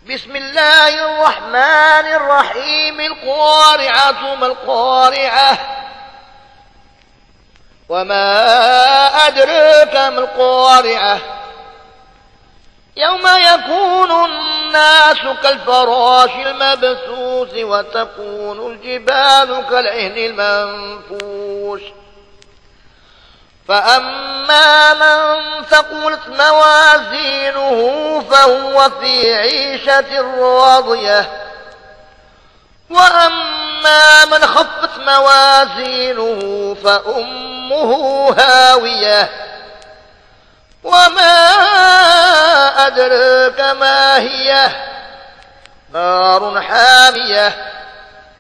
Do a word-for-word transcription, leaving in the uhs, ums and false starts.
بسم الله الرحمن الرحيم. القارعة ما القارعة وما أدراك ما القارعة يوم يكون الناس كالفراش المبثوث وتكون الجبال كالعهن المنفوش فأما من ثقلت موازينه فهو في عيشة راضية وأما من خفت موازينه فأمه هاوية وما أدراك ما هي نار حامية